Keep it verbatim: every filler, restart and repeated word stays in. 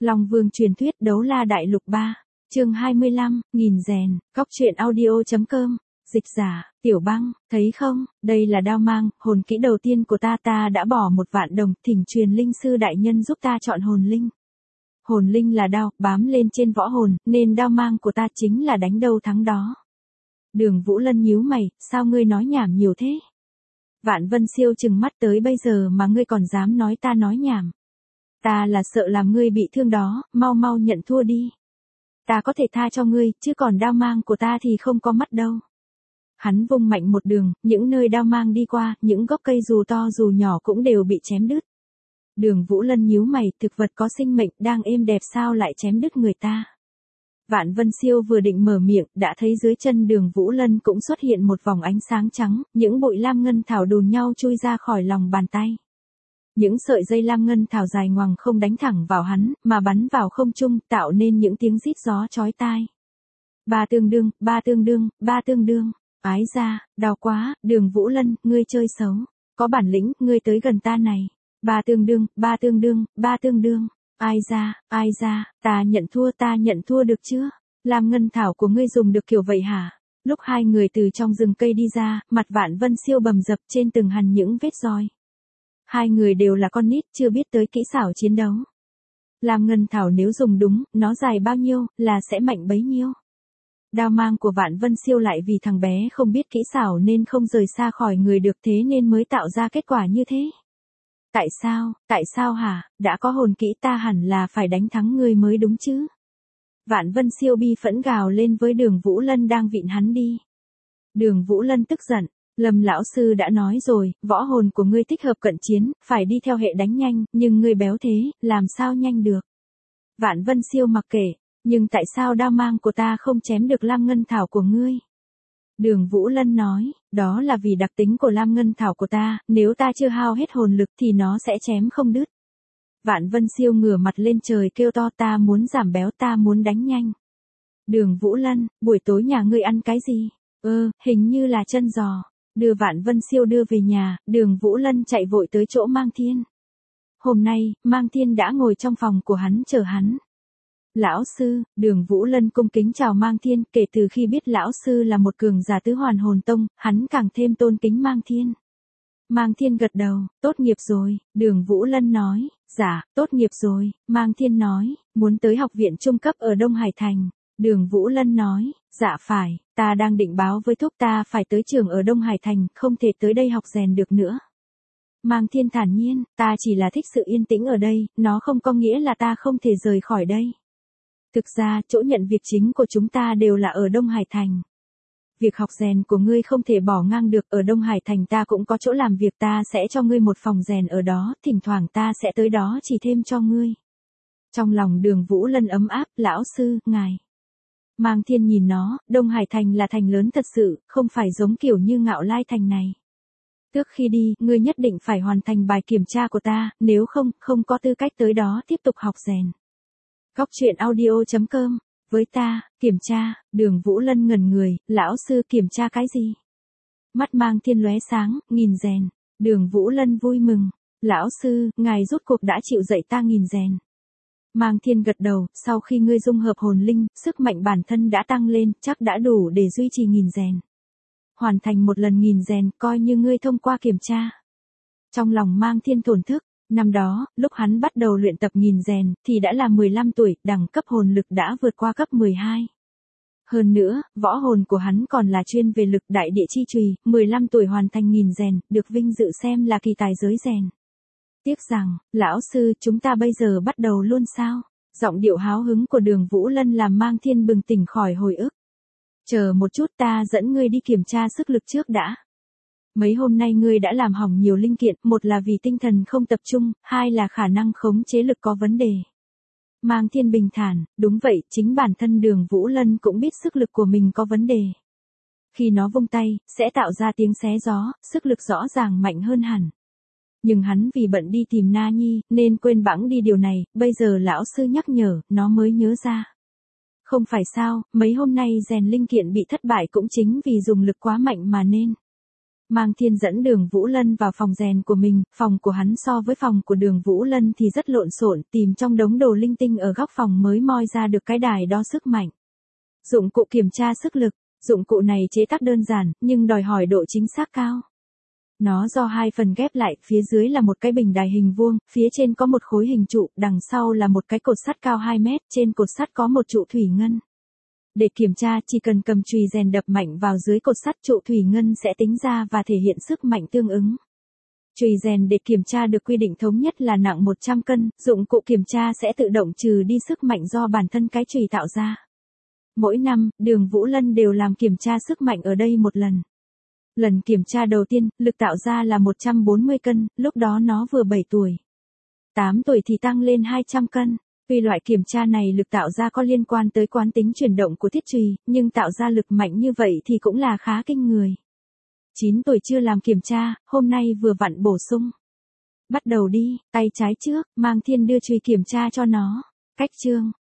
Long Vương truyền thuyết đấu la đại lục ba, chương hai mươi lăm, nghìn rèn, cóc truyện audio.com, dịch giả, Tiểu Băng, thấy không, đây là đao mang, hồn kỹ đầu tiên của ta ta đã bỏ một vạn đồng, thỉnh truyền linh sư đại nhân giúp ta chọn hồn linh. Hồn linh là đao, bám lên trên võ hồn, nên đao mang của ta chính là đánh đâu thắng đó. Đường Vũ Lân nhíu mày, sao ngươi nói nhảm nhiều thế? Vạn Vân Siêu trừng mắt tới bây giờ mà ngươi còn dám nói ta nói nhảm. Ta là sợ làm ngươi bị thương đó, mau mau nhận thua đi. Ta có thể tha cho ngươi, chứ còn đao mang của ta thì không có mắt đâu. Hắn vung mạnh một đường, những nơi đao mang đi qua, những gốc cây dù to dù nhỏ cũng đều bị chém đứt. Đường Vũ Lân nhíu mày, thực vật có sinh mệnh đang êm đẹp sao lại chém đứt người ta. Vạn Vân Siêu vừa định mở miệng, đã thấy dưới chân Đường Vũ Lân cũng xuất hiện một vòng ánh sáng trắng, những bụi lam ngân thảo đùn nhau chui ra khỏi lòng bàn tay. Những sợi dây lam ngân thảo dài ngoằng không đánh thẳng vào hắn, mà bắn vào không trung, tạo nên những tiếng rít gió chói tai. Ba tương đương, ba tương đương, ba tương đương, ái ra, đau quá, Đường Vũ Lân, ngươi chơi xấu, có bản lĩnh, ngươi tới gần ta này. Ba tương đương, ba tương đương, ba tương đương, ai ra, ai ra, ta nhận thua ta nhận thua được chưa? Lam ngân thảo của ngươi dùng được kiểu vậy hả? Lúc hai người từ trong rừng cây đi ra, mặt Vạn Vân Siêu bầm dập trên từng hằn những vết roi. Hai người đều là con nít chưa biết tới kỹ xảo chiến đấu. Lam ngân thảo nếu dùng đúng, nó dài bao nhiêu, là sẽ mạnh bấy nhiêu. Đao mang của Vạn Vân Siêu lại vì thằng bé không biết kỹ xảo nên không rời xa khỏi người được, thế nên mới tạo ra kết quả như thế. Tại sao, tại sao hả, đã có hồn kỹ ta hẳn là phải đánh thắng ngươi mới đúng chứ. Vạn Vân Siêu bi phẫn gào lên với Đường Vũ Lân đang vịn hắn đi. Đường Vũ Lân tức giận, Lâm lão sư đã nói rồi, võ hồn của ngươi thích hợp cận chiến, phải đi theo hệ đánh nhanh, nhưng ngươi béo thế, làm sao nhanh được. Vạn Vân Siêu mặc kệ, nhưng tại sao đao mang của ta không chém được lam ngân thảo của ngươi? Đường Vũ Lân nói, đó là vì đặc tính của lam ngân thảo của ta, nếu ta chưa hao hết hồn lực thì nó sẽ chém không đứt. Vạn Vân Siêu ngửa mặt lên trời kêu to, ta muốn giảm béo, ta muốn đánh nhanh. Đường Vũ Lân, buổi tối nhà ngươi ăn cái gì? Ơ, hình như là chân giò. Đưa Vạn Vân Siêu đưa về nhà, Đường Vũ Lân chạy vội tới chỗ Mang Thiên. Hôm nay, Mang Thiên đã ngồi trong phòng của hắn chờ hắn. Lão sư, Đường Vũ Lân cung kính chào Mang Thiên, kể từ khi biết lão sư là một cường giả tứ hoàn hồn tông, hắn càng thêm tôn kính Mang Thiên. Mang Thiên gật đầu, tốt nghiệp rồi, Đường Vũ Lân nói, dạ, tốt nghiệp rồi, Mang Thiên nói, muốn tới học viện trung cấp ở Đông Hải Thành. Đường Vũ Lân nói, dạ phải, ta đang định báo với thúc ta phải tới trường ở Đông Hải Thành, không thể tới đây học rèn được nữa. Mang Thiên thản nhiên, ta chỉ là thích sự yên tĩnh ở đây, nó không có nghĩa là ta không thể rời khỏi đây. Thực ra, chỗ nhận việc chính của chúng ta đều là ở Đông Hải Thành. Việc học rèn của ngươi không thể bỏ ngang được, ở Đông Hải Thành ta cũng có chỗ làm việc, ta sẽ cho ngươi một phòng rèn ở đó, thỉnh thoảng ta sẽ tới đó chỉ thêm cho ngươi. Trong lòng Đường Vũ Lân ấm áp, lão sư, ngài. Mang Thiên nhìn nó, Đông Hải Thành là thành lớn thật sự, không phải giống kiểu như Ngạo Lai Thành này. Trước khi đi, ngươi nhất định phải hoàn thành bài kiểm tra của ta, nếu không, không có tư cách tới đó tiếp tục học rèn. Cóc truyện audio.com, với ta, kiểm tra, Đường Vũ Lân ngẩn người, lão sư kiểm tra cái gì? Mắt Mang Thiên lóe sáng, nghìn rèn, Đường Vũ Lân vui mừng, lão sư, ngài rốt cuộc đã chịu dạy ta nghìn rèn. Mang Thiên gật đầu, sau khi ngươi dung hợp hồn linh, sức mạnh bản thân đã tăng lên, chắc đã đủ để duy trì nghìn rèn. Hoàn thành một lần nghìn rèn, coi như ngươi thông qua kiểm tra. Trong lòng Mang Thiên thổn thức, năm đó, lúc hắn bắt đầu luyện tập nghìn rèn, thì đã là mười lăm tuổi, đẳng cấp hồn lực đã vượt qua cấp mười hai. Hơn nữa, võ hồn của hắn còn là chuyên về lực đại địa chi chùy, mười lăm tuổi hoàn thành nghìn rèn, được vinh dự xem là kỳ tài giới rèn. Tiếc rằng, lão sư, chúng ta bây giờ bắt đầu luôn sao? Giọng điệu háo hứng của Đường Vũ Lân làm Mang Thiên bừng tỉnh khỏi hồi ức. Chờ một chút, ta dẫn ngươi đi kiểm tra sức lực trước đã. Mấy hôm nay ngươi đã làm hỏng nhiều linh kiện, một là vì tinh thần không tập trung, hai là khả năng khống chế lực có vấn đề. Mang Thiên bình thản, đúng vậy, chính bản thân Đường Vũ Lân cũng biết sức lực của mình có vấn đề. Khi nó vung tay, sẽ tạo ra tiếng xé gió, sức lực rõ ràng mạnh hơn hẳn. Nhưng hắn vì bận đi tìm Na Nhi, nên quên bẵng đi điều này, bây giờ lão sư nhắc nhở, nó mới nhớ ra. Không phải sao, mấy hôm nay rèn linh kiện bị thất bại cũng chính vì dùng lực quá mạnh mà nên. Mang Thiên dẫn Đường Vũ Lân vào phòng rèn của mình, phòng của hắn so với phòng của Đường Vũ Lân thì rất lộn xộn, tìm trong đống đồ linh tinh ở góc phòng mới moi ra được cái đài đo sức mạnh. Dụng cụ kiểm tra sức lực, dụng cụ này chế tác đơn giản, nhưng đòi hỏi độ chính xác cao. Nó do hai phần ghép lại, phía dưới là một cái bình đài hình vuông, phía trên có một khối hình trụ, đằng sau là một cái cột sắt cao hai mét, trên cột sắt có một trụ thủy ngân. Để kiểm tra, chỉ cần cầm chùy rèn đập mạnh vào dưới cột sắt, trụ thủy ngân sẽ tính ra và thể hiện sức mạnh tương ứng. Chùy rèn để kiểm tra được quy định thống nhất là nặng một trăm cân, dụng cụ kiểm tra sẽ tự động trừ đi sức mạnh do bản thân cái chùy tạo ra. Mỗi năm, Đường Vũ Lân đều làm kiểm tra sức mạnh ở đây một lần. Lần kiểm tra đầu tiên, lực tạo ra là một trăm bốn mươi cân, lúc đó nó vừa bảy tuổi. tám tuổi thì tăng lên hai trăm cân. Tuy loại kiểm tra này lực tạo ra có liên quan tới quán tính chuyển động của thiết chùy, nhưng tạo ra lực mạnh như vậy thì cũng là khá kinh người. chín tuổi chưa làm kiểm tra, hôm nay vừa vặn bổ sung. Bắt đầu đi, tay trái trước, Mang Thiên đưa chùy kiểm tra cho nó. Cách chương,